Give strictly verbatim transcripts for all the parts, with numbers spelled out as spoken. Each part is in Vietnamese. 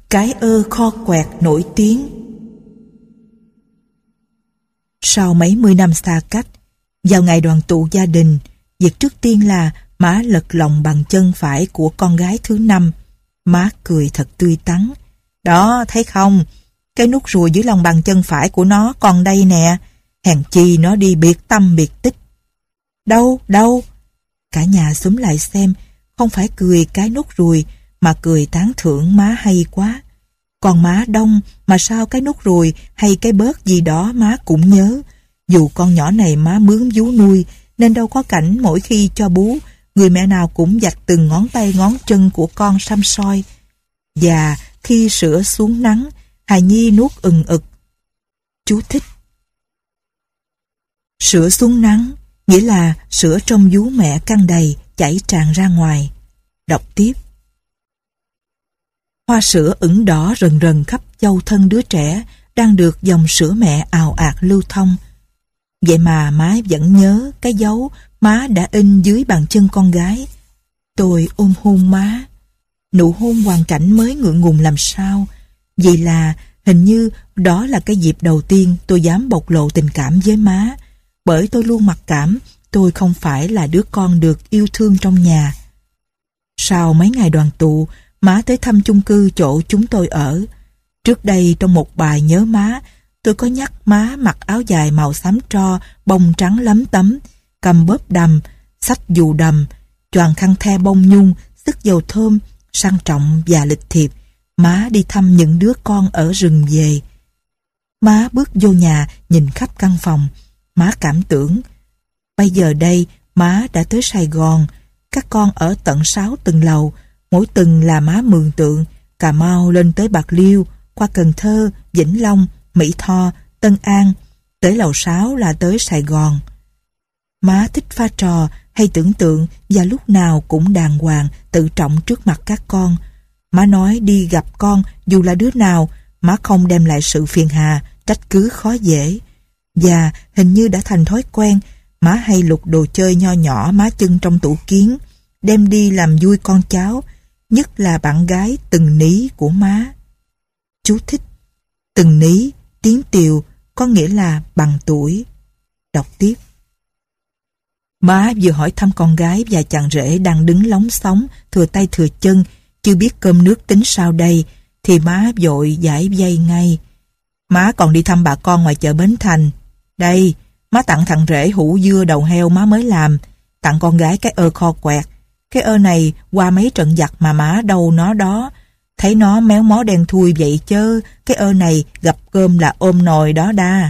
Cái ơ kho quẹt nổi tiếng. Sau mấy mươi năm xa cách, vào ngày đoàn tụ gia đình, việc trước tiên là má lật lòng bằng chân phải của con gái thứ năm. Má cười thật tươi tắn. Đó, thấy không? Cái nút ruồi dưới lòng bàn chân phải của nó còn đây nè. Hèn chi nó đi biệt tâm biệt tích. Đâu, đâu? Cả nhà xúm lại xem, không phải cười cái nút ruồi, mà cười tán thưởng má hay quá. Còn má Đông, mà sao cái nút ruồi hay cái bớt gì đó má cũng nhớ. Dù con nhỏ này má mướn vú nuôi, nên đâu có cảnh mỗi khi cho bú, người mẹ nào cũng vạch từng ngón tay ngón chân của con xăm soi. Và khi sữa xuống nắng, hài nhi nuốt ừng ực. Chú thích. Sữa xuống nắng nghĩa là sữa trong vú mẹ căng đầy, chảy tràn ra ngoài. Đọc tiếp. Hoa sữa ửng đỏ rần rần khắp châu thân đứa trẻ đang được dòng sữa mẹ ào ạt lưu thông. Vậy mà má vẫn nhớ cái dấu má đã in dưới bàn chân con gái. Tôi ôm hôn má. Nụ hôn hoàn cảnh mới ngượng ngùng làm sao. Vì là hình như đó là cái dịp đầu tiên tôi dám bộc lộ tình cảm với má. Bởi tôi luôn mặc cảm tôi không phải là đứa con được yêu thương trong nhà. Sau mấy ngày đoàn tụ, má tới thăm chung cư chỗ chúng tôi ở. Trước đây trong một bài nhớ má, tôi có nhắc má mặc áo dài màu xám tro, bông trắng lấm tấm, cầm bóp đầm, xách dù đầm, choàng khăn the bông nhung, sức dầu thơm, sang trọng và lịch thiệp. Má đi thăm những đứa con ở rừng về. Má bước vô nhà, nhìn khắp căn phòng. Má cảm tưởng, bây giờ đây má đã tới Sài Gòn, các con ở tận sáu tầng lầu, mỗi tầng là má mường tượng, Cà Mau lên tới Bạc Liêu, qua Cần Thơ, Vĩnh Long, Mỹ Tho, Tân An, tới lầu sáu là tới Sài Gòn. Má thích pha trò hay tưởng tượng và lúc nào cũng đàng hoàng, tự trọng trước mặt các con. Má nói đi gặp con dù là đứa nào, má không đem lại sự phiền hà, trách cứ khó dễ. Và hình như đã thành thói quen, má hay lục đồ chơi nho nhỏ má chân trong tủ kiến, đem đi làm vui con cháu, nhất là bạn gái Từng Ní của má. Chú thích. Từng Ní, tiếng Tiều, có nghĩa là bằng tuổi. Đọc tiếp. Má vừa hỏi thăm con gái và chàng rể đang đứng lóng sóng, thừa tay thừa chân, chưa biết cơm nước tính sao đây, thì má vội giải vây ngay. Má còn đi thăm bà con ngoài chợ Bến Thành. Đây, má tặng thằng rể hũ dưa đầu heo má mới làm, tặng con gái cái ơ kho quẹt. Cái ơ này qua mấy trận giặt mà má đâu nó đó. Thấy nó méo mó đen thui vậy chớ, cái ơ này gặp cơm là ôm nồi đó đa.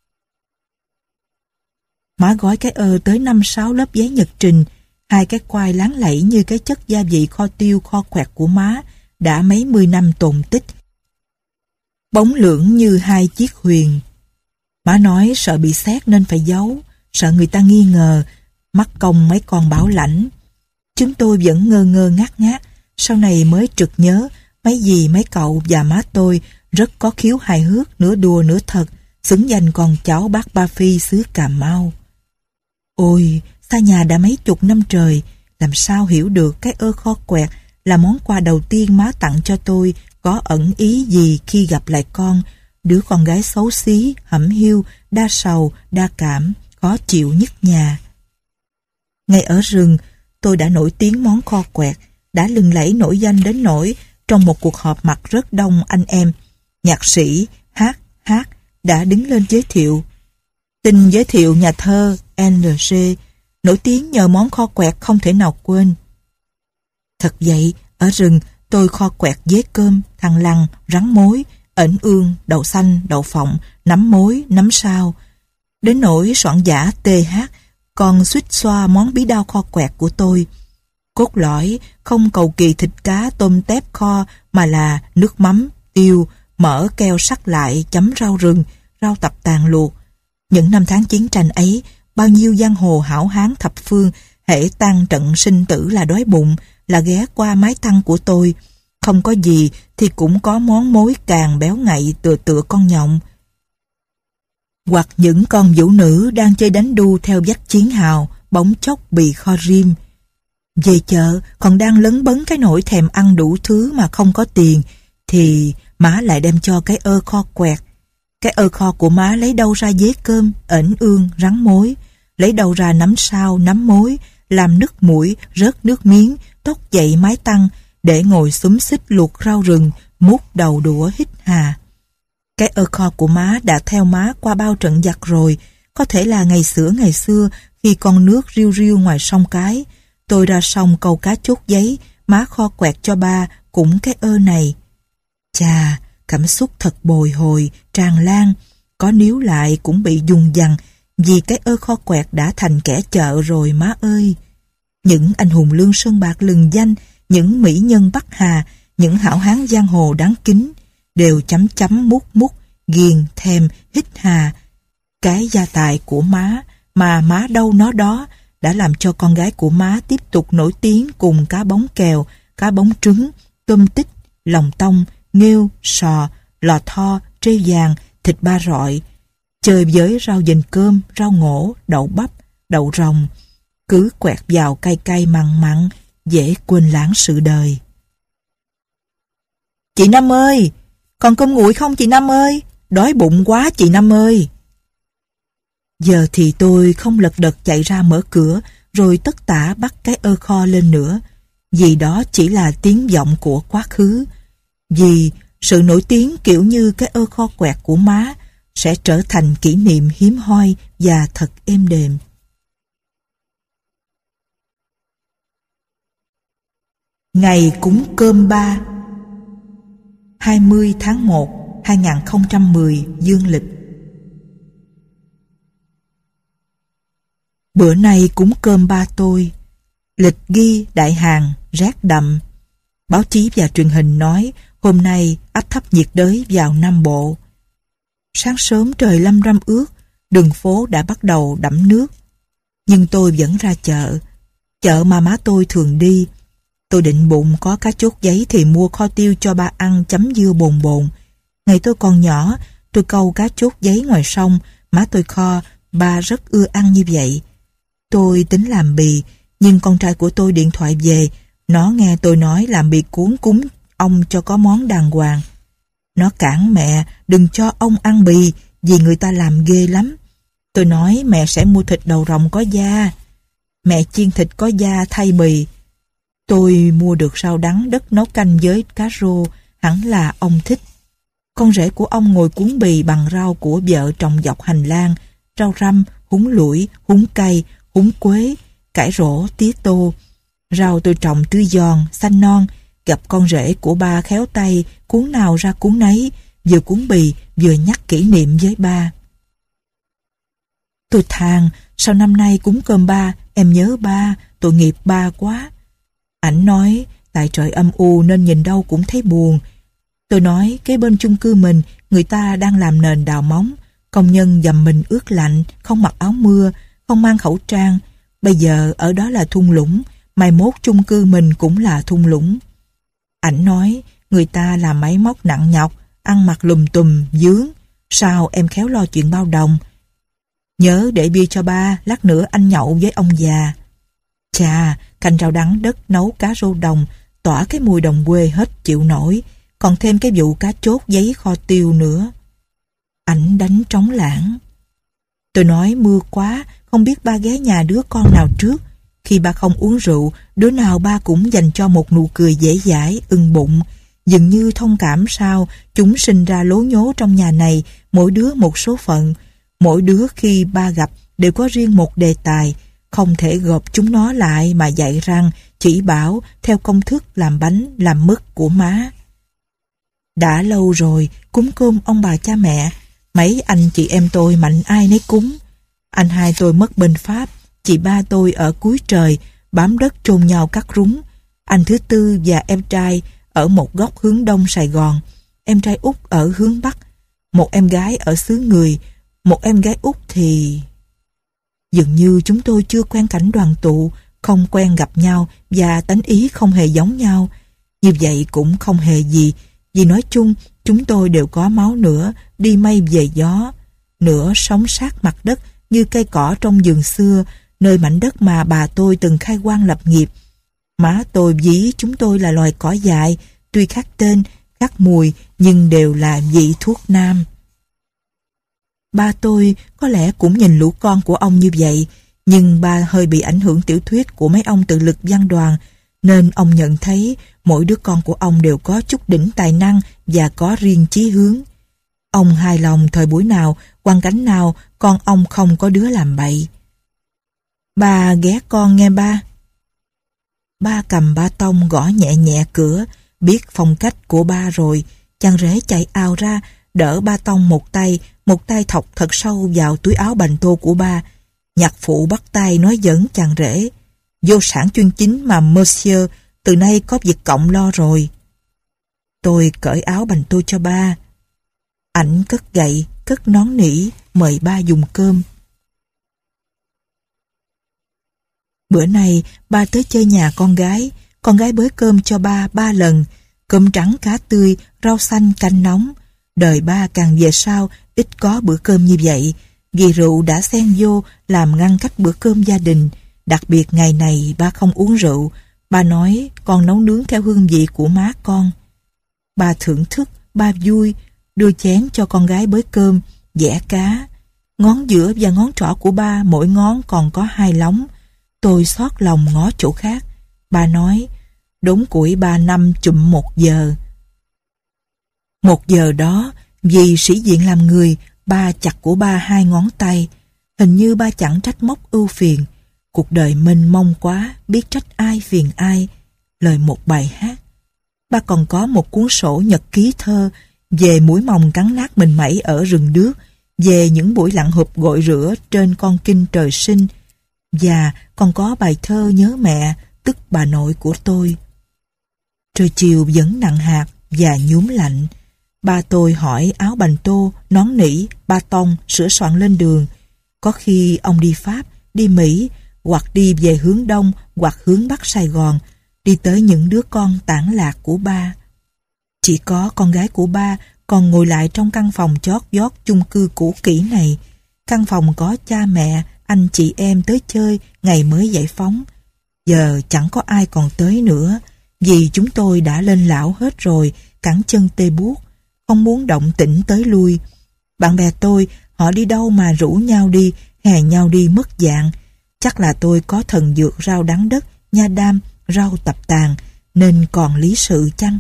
Má gói cái ơ tới năm sáu lớp giấy nhật trình, hai cái quai láng lẫy như cái chất gia vị kho tiêu kho quẹt của má đã mấy mươi năm tồn tích. Bóng lưỡng như hai chiếc huyền. Má nói sợ bị xét nên phải giấu, sợ người ta nghi ngờ, mắc công mấy con bảo lãnh. Chúng tôi vẫn ngơ ngơ ngác ngác, sau này mới trực nhớ mấy dì mấy cậu và má tôi rất có khiếu hài hước, nửa đùa nửa thật, xứng danh con cháu bác Ba Phi xứ Cà Mau. Ôi, xa nhà đã mấy chục năm trời, làm sao hiểu được cái ơ kho quẹt là món quà đầu tiên má tặng cho tôi có ẩn ý gì khi gặp lại con, đứa con gái xấu xí, hẩm hiu, đa sầu, đa cảm, khó chịu nhất nhà. Ngay ở rừng, tôi đã nổi tiếng món kho quẹt, đã lừng lẫy nổi danh đến nỗi trong một cuộc họp mặt rất đông anh em, nhạc sĩ, hát, hát đã đứng lên giới thiệu. Tin giới thiệu nhà thơ en lờ giê, nổi tiếng nhờ món kho quẹt không thể nào quên. Thật vậy, ở rừng tôi kho quẹt dế cơm, thằng lằn, rắn mối, ẩn ương, đậu xanh, đậu phộng, nấm mối, nấm sao. Đến nỗi soạn giả tê hát còn suýt xoa món bí đao kho quẹt của tôi. Cốt lõi không cầu kỳ thịt cá tôm tép kho mà là nước mắm, tiêu, mỡ keo sắc lại chấm rau rừng, rau tập tàn luộc. Những năm tháng chiến tranh ấy, bao nhiêu giang hồ hảo hán thập phương hễ tan trận sinh tử là đói bụng, là ghé qua mái tăng của tôi. Không có gì thì cũng có món mối càng béo ngậy tựa tựa con nhộng. Hoặc những con vũ nữ đang chơi đánh đu theo vách chiến hào, bỗng chốc bị kho rim. Về chợ còn đang lấn bấn cái nỗi thèm ăn đủ thứ mà không có tiền, thì má lại đem cho cái ơ kho quẹt. Cái ơ kho của má lấy đâu ra dế cơm, ẩn ương, rắn mối, lấy đâu ra nấm sao, nấm mối, làm nức mũi, rớt nước miếng, tóc dậy mái tăng, để ngồi xúm xít luộc rau rừng, múc đầu đũa hít hà. Cái ơ kho của má đã theo má qua bao trận giặc rồi, có thể là ngày xưa ngày xưa, khi con nước riu riu ngoài sông Cái, tôi ra sông câu cá chốt giấy, má kho quẹt cho ba cũng cái ơ này. Chà, cảm xúc thật bồi hồi, tràn lan, có níu lại cũng bị dùng dằng, vì cái ơ kho quẹt đã thành kẻ chợ rồi má ơi. Những anh hùng Lương Sơn Bạc lừng danh, những mỹ nhân Bắc Hà, những hảo hán giang hồ đáng kính, đều chấm chấm mút mút, ghiền, thèm, hít hà. Cái gia tài của má, mà má đâu nó đó, đã làm cho con gái của má tiếp tục nổi tiếng cùng cá bóng kèo, cá bóng trứng, tôm tích, lòng tông, nghêu, sò, lò tho, trê vàng, thịt ba rọi, chơi với rau dền cơm, rau ngổ, đậu bắp, đậu rồng, cứ quẹt vào cay cay mặn mặn, dễ quên lãng sự đời. Chị Năm ơi, còn cơm nguội không chị Năm ơi? Đói bụng quá chị Năm ơi. Giờ thì tôi không lật đật chạy ra mở cửa, rồi tất tả bắt cái ơ kho lên nữa, vì đó chỉ là tiếng vọng của quá khứ. Vì sự nổi tiếng kiểu như cái ơ kho quẹt của má sẽ trở thành kỷ niệm hiếm hoi và thật êm đềm. Ngày cúng cơm ba, hai mươi tháng một năm hai nghìn không trăm mười dương lịch. Bữa nay cúng cơm ba tôi. Lịch ghi đại hàng, rét đậm. Báo chí và truyền hình nói hôm nay áp thấp nhiệt đới vào Nam Bộ. Sáng sớm trời lâm râm ướt, đường phố đã bắt đầu đẫm nước. Nhưng tôi vẫn ra chợ, chợ mà má tôi thường đi. Tôi định bụng có cá chốt giấy thì mua kho tiêu cho ba ăn chấm dưa bồn bồn. Ngày tôi còn nhỏ, tôi câu cá chốt giấy ngoài sông, má tôi kho, ba rất ưa ăn như vậy. Tôi tính làm bì, nhưng con trai của tôi điện thoại về, nó nghe tôi nói làm bì cuốn cúng ông cho có món đàng hoàng. Nó cản mẹ đừng cho ông ăn bì vì người ta làm ghê lắm. Tôi nói mẹ sẽ mua thịt đầu rồng có da. Mẹ chiên thịt có da thay bì. Tôi mua được rau đắng đất nấu canh với cá rô, hẳn là ông thích. Con rể của ông ngồi cuốn bì bằng rau của vợ trồng dọc hành lang, rau răm, húng lủi, húng cay, húng quế, cải rổ, tía tô. Rau tôi trồng tươi giòn, xanh non, gặp con rể của ba khéo tay, cuốn nào ra cuốn nấy, vừa cuốn bì, vừa nhắc kỷ niệm với ba. Tôi than, sao năm nay cúng cơm ba, em nhớ ba, tội nghiệp ba quá. Ảnh nói, tại trời âm u nên nhìn đâu cũng thấy buồn. Tôi nói, cái bên chung cư mình, người ta đang làm nền đào móng, công nhân dầm mình ướt lạnh, không mặc áo mưa, không mang khẩu trang. Bây giờ ở đó là thung lũng, mai mốt chung cư mình cũng là thung lũng. Ảnh nói, người ta làm máy móc nặng nhọc, ăn mặc lùm tùm, dướng. Sao em khéo lo chuyện bao đồng? Nhớ để bia cho ba, lát nữa anh nhậu với ông già. Chà, canh rau đắng đất nấu cá rô đồng, tỏa cái mùi đồng quê hết chịu nổi, còn thêm cái vụ cá chốt giấy kho tiêu nữa. Ảnh đánh trống lãng. Tôi nói mưa quá, không biết ba ghé nhà đứa con nào trước. Khi ba không uống rượu, đứa nào ba cũng dành cho một nụ cười dễ dãi, ưng bụng. Dường như thông cảm sao chúng sinh ra lố nhố trong nhà này, mỗi đứa một số phận. Mỗi đứa khi ba gặp đều có riêng một đề tài, không thể gộp chúng nó lại mà dạy rằng, chỉ bảo theo công thức làm bánh, làm mứt của má. Đã lâu rồi, cúng cơm ông bà cha mẹ, mấy anh chị em tôi mạnh ai nấy cúng. Anh hai tôi mất bên Pháp, chị ba tôi ở cuối trời, bám đất chôn nhau cắt rúng. Anh thứ tư và em trai ở một góc hướng đông Sài Gòn, em trai út ở hướng bắc, một em gái ở xứ Người, một em gái út thì... Dường như chúng tôi chưa quen cảnh đoàn tụ, không quen gặp nhau và tánh ý không hề giống nhau. Như vậy cũng không hề gì, vì nói chung chúng tôi đều có máu nữa, đi mây về gió, nửa sống sát mặt đất như cây cỏ trong vườn xưa, nơi mảnh đất mà bà tôi từng khai quang lập nghiệp. Má tôi ví chúng tôi là loài cỏ dại, tuy khác tên khác mùi nhưng đều là vị thuốc nam. Ba tôi có lẽ cũng nhìn lũ con của ông như vậy, nhưng ba hơi bị ảnh hưởng tiểu thuyết của mấy ông tự lực văn đoàn, nên ông nhận thấy mỗi đứa con của ông đều có chút đỉnh tài năng và có riêng chí hướng. Ông hài lòng thời buổi nào, hoàn cảnh nào, con ông không có đứa làm bậy. Ba ghé con nghe ba. Ba cầm ba tông gõ nhẹ nhẹ cửa, biết phong cách của ba rồi, chàng rể chạy ào ra, đỡ ba tông một tay, một tay thọc thật sâu vào túi áo bành tô của ba. Nhạc phụ bắt tay nói dẫn chàng rể: "Vô sản chuyên chính mà monsieur, từ nay có việc cộng lo rồi." Tôi cởi áo bành tô cho ba. Ảnh cất gậy, cất nón nỉ, mời ba dùng cơm. Bữa nay ba tới chơi nhà con gái, con gái bới cơm cho ba ba lần, cơm trắng cá tươi, rau xanh canh nóng. Đời ba càng về sau ít có bữa cơm như vậy, vì rượu đã xen vô làm ngăn cách bữa cơm gia đình. Đặc biệt ngày này ba không uống rượu. Ba nói con nấu nướng theo hương vị của má con. Ba thưởng thức, ba vui, đưa chén cho con gái bới cơm, dẻ cá. Ngón giữa và ngón trỏ của ba mỗi ngón còn có hai lóng. Tôi xót lòng ngó chỗ khác. Ba nói: "Đốn củi ba năm chụm một giờ." Một giờ đó, vì sĩ diện làm người, ba chặt của ba hai ngón tay. Hình như ba chẳng trách móc ưu phiền. Cuộc đời mênh mông quá, biết trách ai phiền ai. Lời một bài hát. Ba còn có một cuốn sổ nhật ký thơ về mũi mòng cắn nát mình mẩy ở rừng đước, về những buổi lặn hụp gội rửa trên con kinh trời sinh, và còn có bài thơ nhớ mẹ, tức bà nội của tôi. Trời chiều vẫn nặng hạt và nhuốm lạnh. Ba tôi hỏi áo bành tô, nón nỉ, ba tông, sửa soạn lên đường. Có khi ông đi Pháp, đi Mỹ, hoặc đi về hướng Đông, hoặc hướng Bắc Sài Gòn, đi tới những đứa con tản lạc của ba. Chỉ có con gái của ba còn ngồi lại trong căn phòng chót vót chung cư cũ kỹ này. Căn phòng có cha mẹ, anh chị em tới chơi ngày mới giải phóng. Giờ chẳng có ai còn tới nữa, vì chúng tôi đã lên lão hết rồi, cẳng chân tê buốt, không muốn động tĩnh tới lui. Bạn bè tôi, họ đi đâu mà rủ nhau đi, hè nhau đi mất dạng. Chắc là tôi có thần dược rau đắng đất, nha đam, rau tập tàn, nên còn lý sự chăng?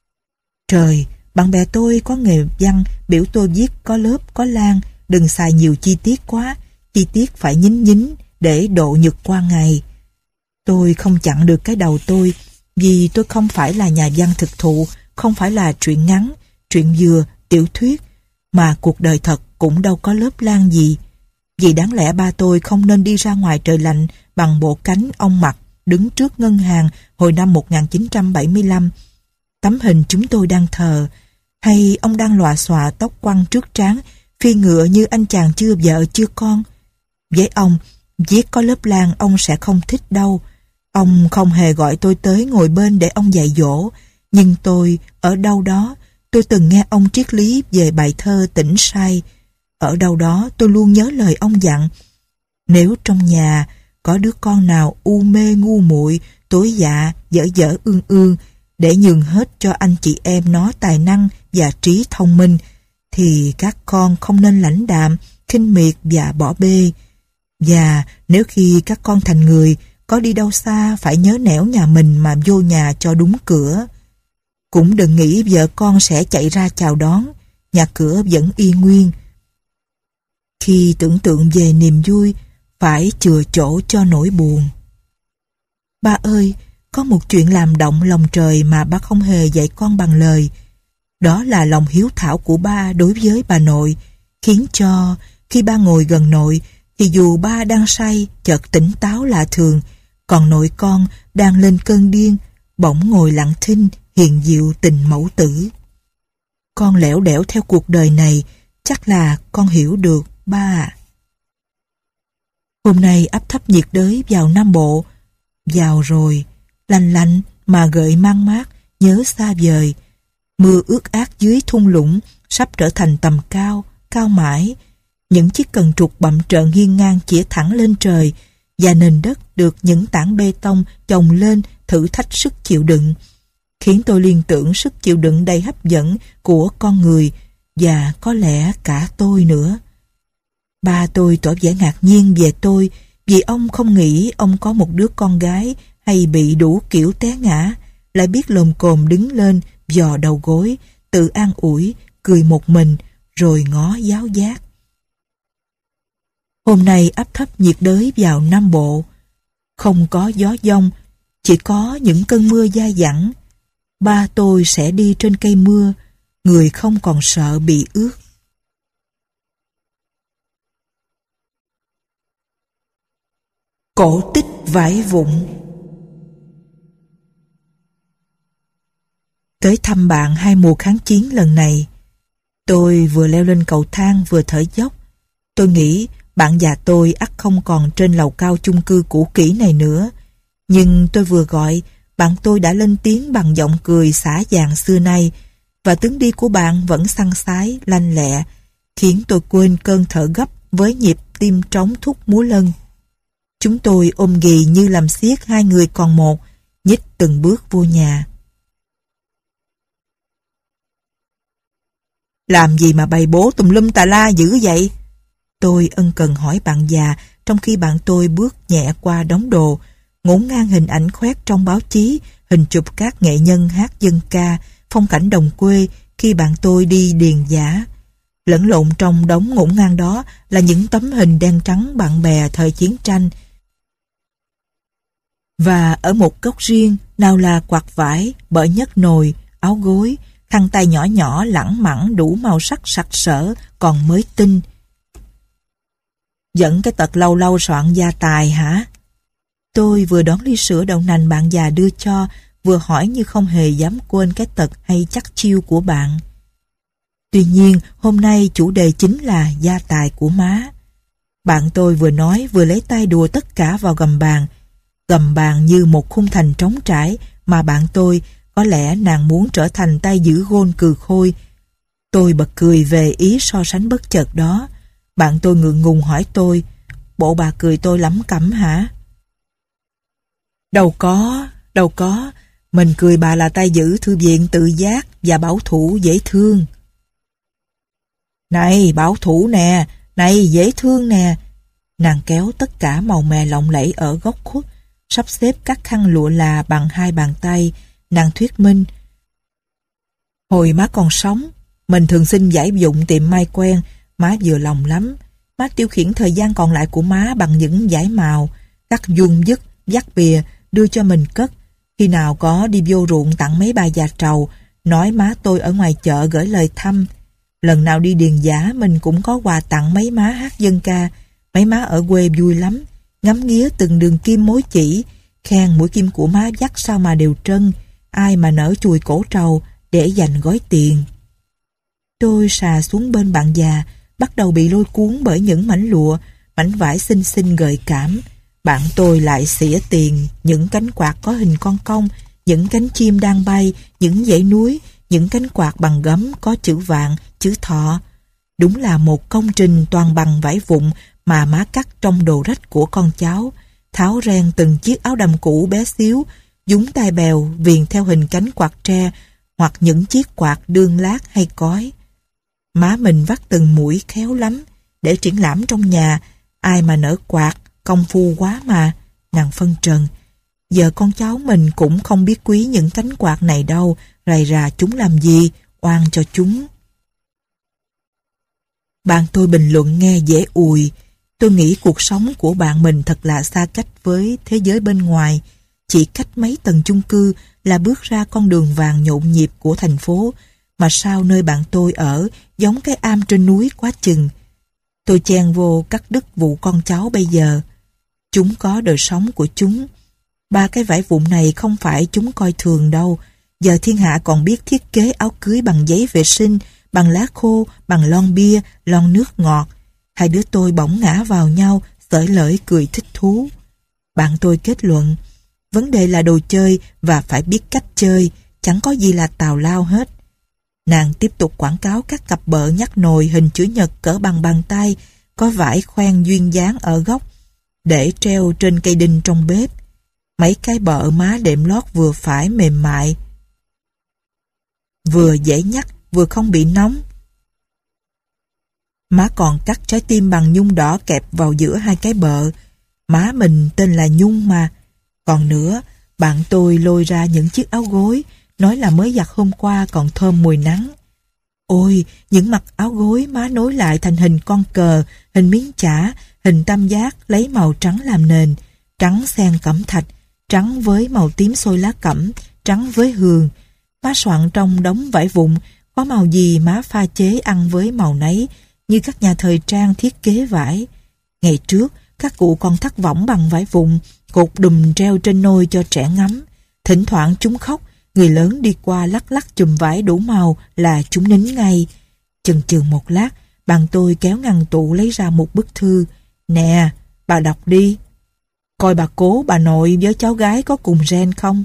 Trời, bạn bè tôi có nghề văn, biểu tôi viết có lớp, có lan, đừng xài nhiều chi tiết quá, chi tiết phải nhính nhính để độ nhật qua ngày. Tôi không chặn được cái đầu tôi, vì tôi không phải là nhà văn thực thụ, không phải là truyện ngắn, truyện dừa, tiểu thuyết, mà cuộc đời thật cũng đâu có lớp lan gì. Vì đáng lẽ ba tôi không nên đi ra ngoài trời lạnh bằng bộ cánh ông mặc đứng trước ngân hàng hồi năm một nghìn chín trăm bảy mươi lăm. Tấm hình chúng tôi đang thờ, hay ông đang lòa xòa tóc quăn trước trán, phi ngựa như anh chàng chưa vợ chưa con. Với ông, viết có lớp lan ông sẽ không thích đâu. Ông không hề gọi tôi tới ngồi bên để ông dạy dỗ, nhưng tôi, ở đâu đó, tôi từng nghe ông triết lý về bài thơ Tỉnh Sai. Ở đâu đó tôi luôn nhớ lời ông dặn: nếu trong nhà có đứa con nào u mê ngu muội, tối dạ, dở dở ương ương, để nhường hết cho anh chị em nó tài năng và trí thông minh, thì các con không nên lãnh đạm, khinh miệt và bỏ bê. Và nếu khi các con thành người, có đi đâu xa phải nhớ nẻo nhà mình mà vô nhà cho đúng cửa. Cũng đừng nghĩ vợ con sẽ chạy ra chào đón, nhà cửa vẫn y nguyên. Khi tưởng tượng về niềm vui, phải chừa chỗ cho nỗi buồn. Ba ơi, có một chuyện làm động lòng trời mà ba không hề dạy con bằng lời. Đó là lòng hiếu thảo của ba đối với bà nội, khiến cho khi ba ngồi gần nội, thì dù ba đang say, chợt tỉnh táo lạ thường, còn nội con đang lên cơn điên, bỗng ngồi lặng thinh, hiền diệu tình mẫu tử. Con lẻo đẻo theo cuộc đời này, chắc là con hiểu được ba ạ. Hôm nay áp thấp nhiệt đới vào Nam Bộ. Vào rồi, lành lạnh mà gợi mang mát, nhớ xa vời. Mưa ướt át dưới thung lũng, sắp trở thành tầm cao, cao mãi. Những chiếc cần trục bậm trợn hiên ngang chĩa thẳng lên trời, và nền đất được những tảng bê tông chồng lên thử thách sức chịu đựng. khiến tôi liên tưởng sức chịu đựng đầy hấp dẫn của con người và có lẽ cả tôi nữa. Ba tôi tỏ vẻ ngạc nhiên về tôi vì ông không nghĩ ông có một đứa con gái hay bị đủ kiểu té ngã, lại biết lồm cồm đứng lên, dò đầu gối, tự an ủi, cười một mình, rồi ngó giáo giác. Hôm nay áp thấp nhiệt đới vào Nam Bộ. Không có gió giông, chỉ có những cơn mưa dai dẳng. Ba tôi sẽ đi trên cây mưa, người không còn sợ bị ướt. Cổ tích vải vụn. Tới thăm bạn hai mùa kháng chiến lần này, tôi vừa leo lên cầu thang vừa thở dốc. Tôi nghĩ bạn già tôi ắt không còn trên lầu cao chung cư cũ kỹ này nữa. Nhưng tôi vừa gọi, bạn tôi đã lên tiếng bằng giọng cười xả dàng xưa nay, và tướng đi của bạn vẫn săn sái, lanh lẹ, khiến tôi quên cơn thở gấp với nhịp tim trống thúc múa lân. Chúng tôi ôm ghì như làm xiết hai người còn một, nhích từng bước vô nhà. Làm gì mà bày bố tùm lum tà la dữ vậy? Tôi ân cần hỏi bạn già, trong khi bạn tôi bước nhẹ qua đống đồ, ngổn ngang hình ảnh khoét trong báo chí, hình chụp các nghệ nhân hát dân ca, phong cảnh đồng quê khi bạn tôi đi điền dã. Lẫn lộn trong đống ngổn ngang đó là những tấm hình đen trắng bạn bè thời chiến tranh. Và ở một góc riêng, nào là quạt vải, bợ nhất nồi, áo gối, khăn tay nhỏ nhỏ lẳng mẳng đủ màu sắc sặc sỡ, còn mới tinh. Dẫn cái tật lâu lâu soạn gia tài hả? Tôi vừa đón ly sữa đậu nành bạn già đưa cho, vừa hỏi như không hề dám quên cái tật hay chắc chiêu của bạn. Tuy nhiên, hôm nay chủ đề chính là gia tài của má. Bạn tôi vừa nói vừa lấy tay đùa tất cả vào gầm bàn. Gầm bàn như một khung thành trống trải mà bạn tôi, có lẽ nàng muốn trở thành tay giữ gôn cừ khôi. Tôi bật cười về ý so sánh bất chợt đó. Bạn tôi ngượng ngùng hỏi tôi, bộ bà cười tôi lắm cẩm hả? Đâu có, đâu có. Mình cười bà là tay giữ thư viện tự giác và bảo thủ dễ thương. Này, bảo thủ nè, này, dễ thương nè. Nàng kéo tất cả màu mè lộng lẫy ở góc khuất, sắp xếp các khăn lụa là bằng hai bàn tay. Nàng thuyết minh. Hồi má còn sống, mình thường xin giải dụng tiệm may quen, má vừa lòng lắm. Má tiêu khiển thời gian còn lại của má bằng những giải màu, cắt vuông dứt, dắt bìa, đưa cho mình cất. Khi nào có đi vô ruộng tặng mấy bà già trầu, nói má tôi ở ngoài chợ gửi lời thăm. Lần nào đi điền dã mình cũng có quà tặng mấy má hát dân ca. Mấy má ở quê vui lắm, ngắm nghía từng đường kim mối chỉ, khen mũi kim của má dắt sao mà đều trân, ai mà nở chùi cổ trầu để dành gói tiền. Tôi xà xuống bên bạn già, bắt đầu bị lôi cuốn bởi những mảnh lụa, mảnh vải xinh xinh gợi cảm. Bạn tôi lại xỉa tiền, những cánh quạt có hình con công, những cánh chim đang bay, những dãy núi, những cánh quạt bằng gấm có chữ vạn, chữ thọ. Đúng là một công trình toàn bằng vải vụn mà má cắt trong đồ rách của con cháu, tháo ren từng chiếc áo đầm cũ bé xíu, dúng tai bèo viền theo hình cánh quạt tre hoặc những chiếc quạt đương lát hay cói. Má mình vắt từng mũi khéo lắm, để triển lãm trong nhà, ai mà nỡ quạt, công phu quá mà, nàng phân trần. Giờ con cháu mình cũng không biết quý những cánh quạt này đâu, rầy rà chúng làm gì, oan cho chúng. Bạn tôi bình luận nghe dễ ùi. Tôi nghĩ cuộc sống của bạn mình thật là xa cách với thế giới bên ngoài. Chỉ cách mấy tầng chung cư là bước ra con đường vàng nhộn nhịp của thành phố, mà sao nơi bạn tôi ở giống cái am trên núi quá chừng. Tôi chen vô cắt đứt vụ con cháu bây giờ. Chúng có đời sống của chúng. Ba cái vải vụn này không phải chúng coi thường đâu. Giờ thiên hạ còn biết thiết kế áo cưới bằng giấy vệ sinh, bằng lá khô, bằng lon bia, lon nước ngọt. Hai đứa tôi bỗng ngã vào nhau, xởi lởi cười thích thú. Bạn tôi kết luận, vấn đề là đồ chơi và phải biết cách chơi, chẳng có gì là tào lao hết. Nàng tiếp tục quảng cáo các cặp bợ nhắc nồi hình chữ nhật cỡ bằng bàn tay, có vải khoen duyên dáng ở góc, để treo trên cây đinh trong bếp. Mấy cái bợ má đệm lót vừa phải mềm mại. vừa dễ nhắc, vừa không bị nóng. Má còn cắt trái tim bằng nhung đỏ kẹp vào giữa hai cái bợ. Má mình tên là Nhung mà. Còn nữa, bạn tôi lôi ra những chiếc áo gối, nói là mới giặt hôm qua còn thơm mùi nắng. Ôi, những mặt áo gối má nối lại thành hình con cờ, hình miếng chả, hình tam giác lấy màu trắng làm nền, trắng xen cẩm thạch, trắng với màu tím xôi lá cẩm, trắng với hường. Má soạn trong đống vải vụn, có màu gì má pha chế ăn với màu nấy, như các nhà thời trang thiết kế vải. Ngày trước, các cụ còn thắt võng bằng vải vụn, cột đùm treo trên nôi cho trẻ ngắm. Thỉnh thoảng chúng khóc, người lớn đi qua lắc lắc chùm vải đủ màu là chúng nín ngay. Chần chừ một lát, bạn tôi kéo ngăn tủ lấy ra một bức thư. Nè, bà đọc đi. Coi bà cố, bà nội với cháu gái có cùng gen không?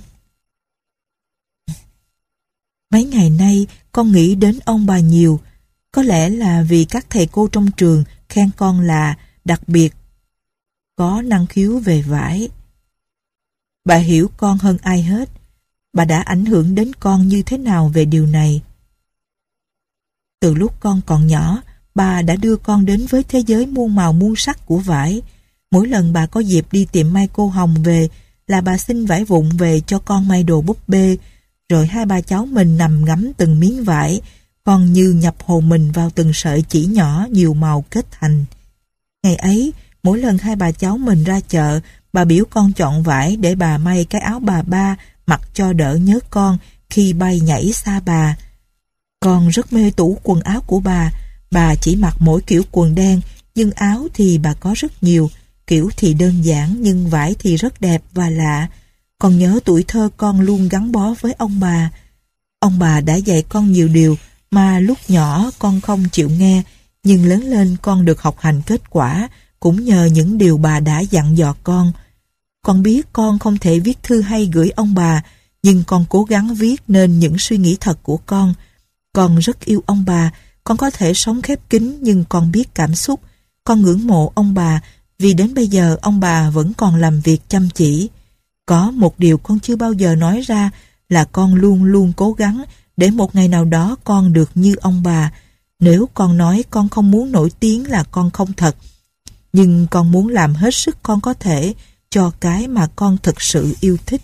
Mấy ngày nay, con nghĩ đến ông bà nhiều. Có lẽ là vì các thầy cô trong trường khen con là đặc biệt có năng khiếu về vải. Bà hiểu con hơn ai hết. Bà đã ảnh hưởng đến con như thế nào về điều này? Từ lúc con còn nhỏ, bà đã đưa con đến với thế giới muôn màu muôn sắc của vải. Mỗi lần bà có dịp đi tiệm may cô Hồng về là bà xin vải vụn về cho con may đồ búp bê, rồi hai bà cháu mình nằm ngắm từng miếng vải, con như nhập hồn mình vào từng sợi chỉ nhỏ nhiều màu kết thành. Ngày ấy, mỗi lần hai bà cháu mình ra chợ, bà biểu con chọn vải để bà may cái áo bà ba mặc cho đỡ nhớ con khi bay nhảy xa bà. Con rất mê tủ quần áo của bà. Bà chỉ mặc mỗi kiểu quần đen, nhưng áo thì bà có rất nhiều. Kiểu thì đơn giản nhưng vải thì rất đẹp và lạ. Con nhớ tuổi thơ con luôn gắn bó với ông bà. Ông bà đã dạy con nhiều điều mà lúc nhỏ con không chịu nghe, nhưng lớn lên con được học hành kết quả cũng nhờ những điều bà đã dặn dò con. Con biết con không thể viết thư hay gửi ông bà, nhưng con cố gắng viết nên những suy nghĩ thật của con. Con rất yêu ông bà, con có thể sống khép kín nhưng con biết cảm xúc. Con ngưỡng mộ ông bà vì đến bây giờ ông bà vẫn còn làm việc chăm chỉ. Có một điều con chưa bao giờ nói ra là con luôn luôn cố gắng để một ngày nào đó con được như ông bà. Nếu con nói con không muốn nổi tiếng là con không thật. Nhưng con muốn làm hết sức con có thể cho cái mà con thực sự yêu thích.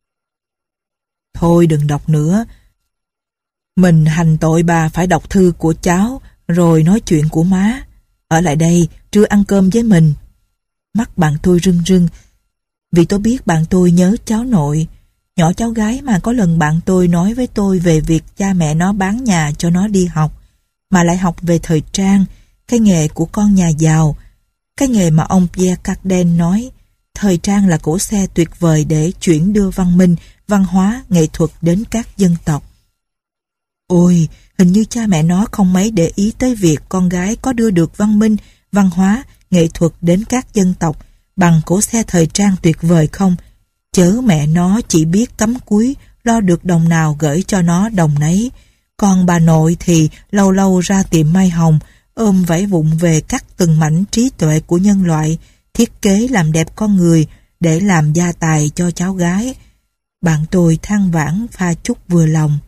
Thôi đừng đọc nữa. Mình hành tội bà phải đọc thư của cháu rồi nói chuyện của má. Ở lại đây, trưa ăn cơm với mình. Mắt bạn tôi rưng rưng vì tôi biết bạn tôi nhớ cháu nội. Nhỏ cháu gái mà có lần bạn tôi nói với tôi về việc cha mẹ nó bán nhà cho nó đi học, mà lại học về thời trang, cái nghề của con nhà giàu. Cái nghề mà ông Pierre Cardin nói, thời trang là cỗ xe tuyệt vời để chuyển đưa văn minh, văn hóa, nghệ thuật đến các dân tộc. Ôi, hình như cha mẹ nó không mấy để ý tới việc con gái có đưa được văn minh, văn hóa, nghệ thuật đến các dân tộc bằng cỗ xe thời trang tuyệt vời không. Chớ mẹ nó chỉ biết cắm cúi, lo được đồng nào gửi cho nó đồng nấy. Còn bà nội thì lâu lâu ra tiệm may hồng, ôm vải vụn về cắt từng mảnh trí tuệ của nhân loại, thiết kế làm đẹp con người để làm gia tài cho cháu gái. Bạn tôi than vãn pha chút vừa lòng.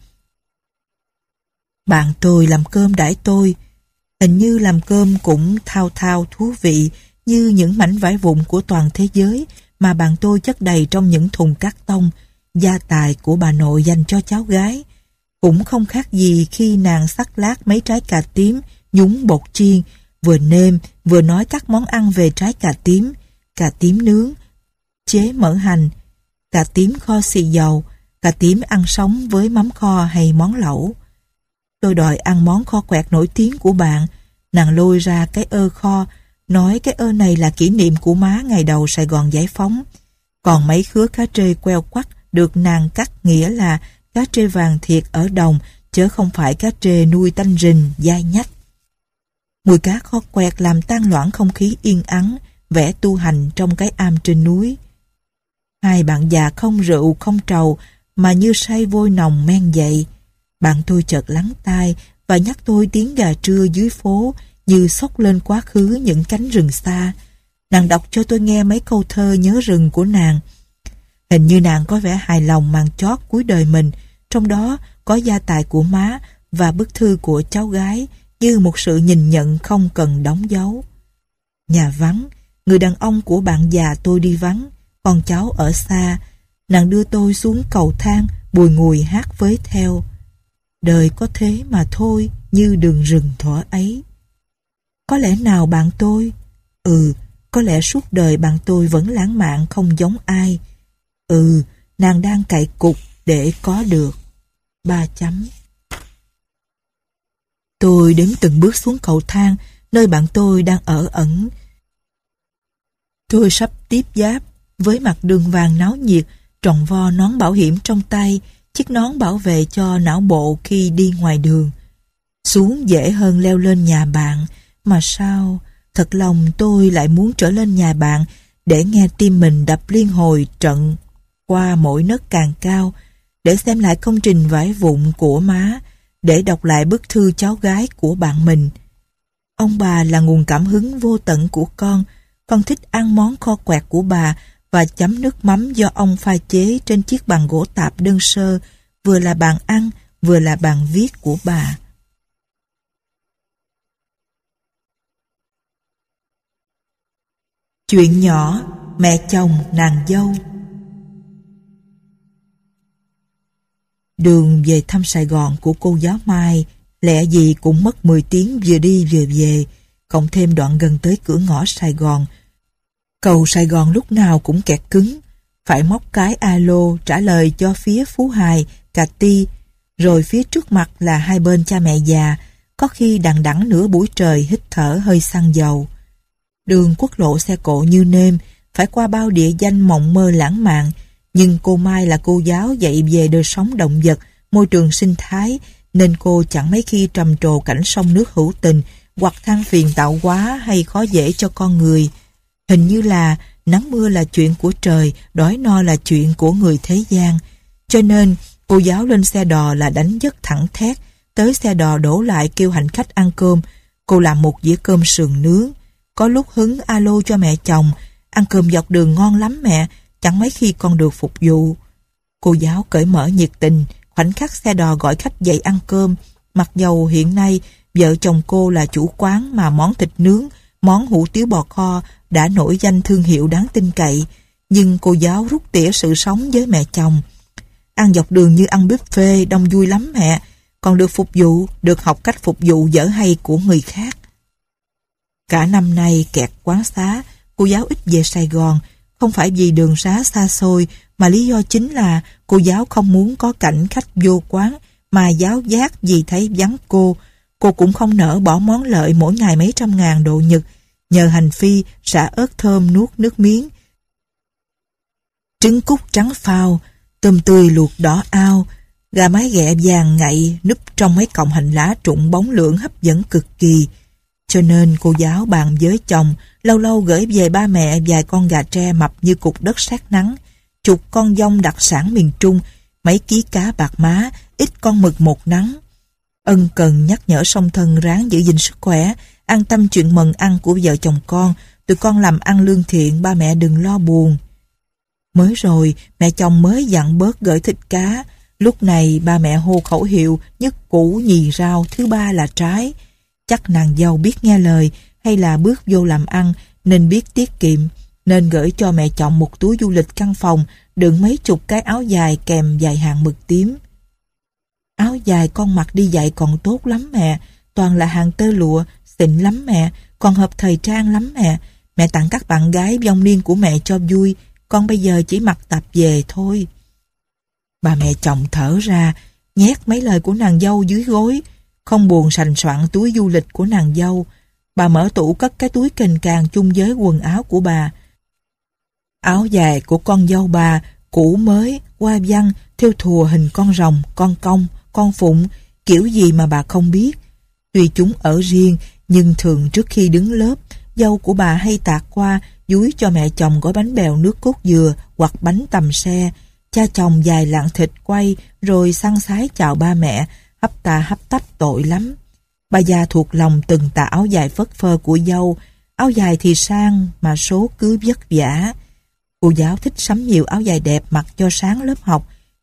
Bạn tôi làm cơm đãi tôi. Hình như làm cơm cũng thao thao thú vị như những mảnh vải vụn của toàn thế giới mà bạn tôi chất đầy trong những thùng cát tông, gia tài của bà nội dành cho cháu gái. Cũng không khác gì khi nàng sắc lát mấy trái cà tím, nhúng bột chiên, vừa nêm vừa nói các món ăn về trái cà tím, cà tím nướng, chế mỡ hành, cà tím kho xì dầu, cà tím ăn sống với mắm kho hay món lẩu. Tôi đòi ăn món kho quẹt nổi tiếng của bạn. Nàng lôi ra cái ơ kho, nói cái ơ này là kỷ niệm của má ngày đầu Sài Gòn giải phóng. Còn mấy khứa cá trê queo quắt được nàng cắt nghĩa là cá trê vàng thiệt ở đồng, chứ không phải cá trê nuôi tanh rình, dai nhách. Mùi cá kho quẹt làm tan loãng không khí yên ắng, vẻ tu hành trong cái am trên núi. Hai bạn già không rượu không trầu mà như say vôi nồng men dậy. Bạn tôi chợt lắng tai và nhắc tôi tiếng gà trưa dưới phố như xốc lên quá khứ những cánh rừng xa. Nàng đọc cho tôi nghe mấy câu thơ nhớ rừng của nàng. Hình như nàng có vẻ hài lòng màn chót cuối đời mình, trong đó có gia tài của má và bức thư của cháu gái như một sự nhìn nhận không cần đóng dấu. Nhà vắng, người đàn ông của bạn già tôi đi vắng, con cháu ở xa, nàng đưa tôi xuống cầu thang, bùi ngùi hát với theo. Đời có thế mà thôi, như đường rừng thuở ấy. Có lẽ nào bạn tôi? Ừ, có lẽ suốt đời bạn tôi vẫn lãng mạn không giống ai. Ừ, nàng đang cày cục để có được. Ba chấm. Tôi đếm từng bước xuống cầu thang, nơi bạn tôi đang ở ẩn. Tôi sắp tiếp giáp, với mặt đường vàng náo nhiệt, tròn vo nón bảo hiểm trong tay, chiếc nón bảo vệ cho não bộ khi đi ngoài đường. Xuống dễ hơn leo lên nhà bạn, mà sao, thật lòng tôi lại muốn trở lên nhà bạn để nghe tim mình đập liên hồi trận qua mỗi nấc càng cao, để xem lại công trình vải vụn của má, để đọc lại bức thư cháu gái của bạn mình. Ông bà là nguồn cảm hứng vô tận của con. Con thích ăn món kho quẹt của bà và chấm nước mắm do ông pha chế trên chiếc bàn gỗ tạp đơn sơ, vừa là bàn ăn, vừa là bàn viết của bà. Chuyện nhỏ, mẹ chồng nàng dâu. Đường về thăm Sài Gòn của cô giáo Mai lẽ gì cũng mất mười tiếng vừa đi vừa về, cộng thêm đoạn gần tới cửa ngõ Sài Gòn. Cầu Sài Gòn lúc nào cũng kẹt cứng, phải móc cái alo trả lời cho phía Phú Hài, Cà Ti, rồi phía trước mặt là hai bên cha mẹ già, có khi đằng đẵng nửa buổi trời hít thở hơi xăng dầu. Đường quốc lộ xe cộ như nêm, phải qua bao địa danh mộng mơ lãng mạn, nhưng cô Mai là cô giáo dạy về đời sống động vật, môi trường sinh thái, nên cô chẳng mấy khi trầm trồ cảnh sông nước hữu tình hoặc than phiền tạo hóa hay khó dễ cho con người. Hình như là nắng mưa là chuyện của trời, đói no là chuyện của người thế gian. Cho nên cô giáo lên xe đò là đánh giấc thẳng thét, tới xe đò đổ lại kêu hành khách ăn cơm. Cô làm một dĩa cơm sườn nướng. Có lúc hứng alo cho mẹ chồng, ăn cơm dọc đường ngon lắm mẹ, chẳng mấy khi con được phục vụ. Cô giáo cởi mở nhiệt tình, khoảnh khắc xe đò gọi khách dậy ăn cơm. Mặc dầu hiện nay vợ chồng cô là chủ quán mà món thịt nướng, món hủ tiếu bò kho đã nổi danh thương hiệu đáng tin cậy, nhưng cô giáo rút tỉa sự sống với mẹ chồng. Ăn dọc đường như ăn buffet, đông vui lắm mẹ, còn được phục vụ, được học cách phục vụ dở hay của người khác. Cả năm nay kẹt quán xá, cô giáo ít về Sài Gòn, không phải vì đường xá xa xôi, mà lý do chính là cô giáo không muốn có cảnh khách vô quán mà giáo giác vì thấy vắng cô. Cô cũng không nỡ bỏ món lợi mỗi ngày mấy trăm ngàn độ Nhật, nhờ hành phi, xả ớt thơm nuốt nước miếng. Trứng cút trắng phao, tôm tươi luộc đỏ ao, gà mái ghẹ vàng ngậy núp trong mấy cọng hành lá trụng bóng lưỡng hấp dẫn cực kỳ. Cho nên cô giáo bàn với chồng, lâu lâu gửi về ba mẹ vài con gà tre mập như cục đất sát nắng, chục con dông đặc sản miền Trung, mấy ký cá bạc má, ít con mực một nắng. Ân cần nhắc nhở song thân ráng giữ gìn sức khỏe, an tâm chuyện mần ăn của vợ chồng con, tụi con làm ăn lương thiện, ba mẹ đừng lo buồn. Mới rồi, mẹ chồng mới dặn bớt gửi thịt cá, lúc này ba mẹ hô khẩu hiệu nhất củ nhì rau, thứ ba là trái. Chắc nàng dâu biết nghe lời hay là bước vô làm ăn nên biết tiết kiệm, nên gửi cho mẹ chồng một túi du lịch căn phòng đựng mấy chục cái áo dài kèm vài hàng mực tím. Áo dài con mặc đi dạy còn tốt lắm mẹ, toàn là hàng tơ lụa, xịn lắm mẹ, còn hợp thời trang lắm mẹ. Mẹ tặng các bạn gái vong niên của mẹ cho vui, con bây giờ chỉ mặc tạp về thôi. Bà mẹ chồng thở ra, nhét mấy lời của nàng dâu dưới gối, không buồn sành soạn túi du lịch của nàng dâu. Bà mở tủ cất cái túi kềnh càng chung với quần áo của bà. Áo dài của con dâu bà, cũ mới, hoa văn, thêu thùa hình con rồng, con công, con phụng, kiểu gì mà bà không biết. Tuy chúng ở riêng, nhưng thường trước khi đứng lớp, dâu của bà hay tạt qua, dúi cho mẹ chồng gói bánh bèo nước cốt dừa hoặc bánh tằm xe. Cha chồng dài lạng thịt quay, rồi săn sái chào ba mẹ, hấp tà hấp tấp tội lắm. Bà già thuộc lòng từng tà áo dài phất phơ của dâu, áo dài thì sang mà số cứ vất vả. Cô giáo thích sắm nhiều áo dài đẹp mặc cho sáng lớp học,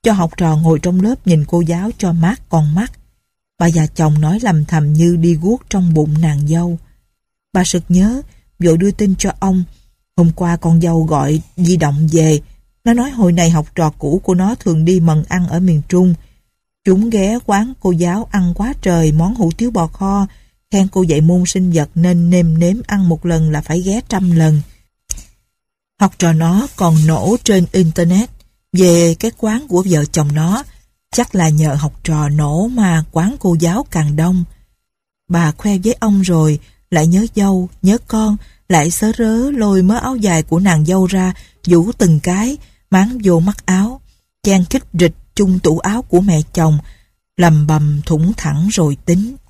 cho học trò ngồi trong lớp nhìn cô giáo cho mát con mắt. Bà già chồng nói lầm thầm như đi guốc trong bụng nàng dâu. Bà sực nhớ, vội đưa tin cho ông. Hôm qua con dâu gọi di động về. Nó nói hồi này học trò cũ của nó thường đi mần ăn ở miền Trung. Chúng ghé quán cô giáo ăn quá trời món hủ tiếu bò kho, khen cô dạy môn sinh vật nên nêm nếm ăn một lần là phải ghé trăm lần. Học trò nó còn nổ trên Internet về cái quán của vợ chồng nó. Chắc là nhờ học trò nổ mà quán cô giáo càng đông. Bà khoe với ông rồi, lại nhớ dâu, nhớ con, lại sớ rớ lôi mớ áo dài của nàng dâu ra, vũ từng cái, máng vô mắt áo, chen khích rịch chung tủ áo của mẹ chồng, lầm bầm thủng thẳng rồi tính.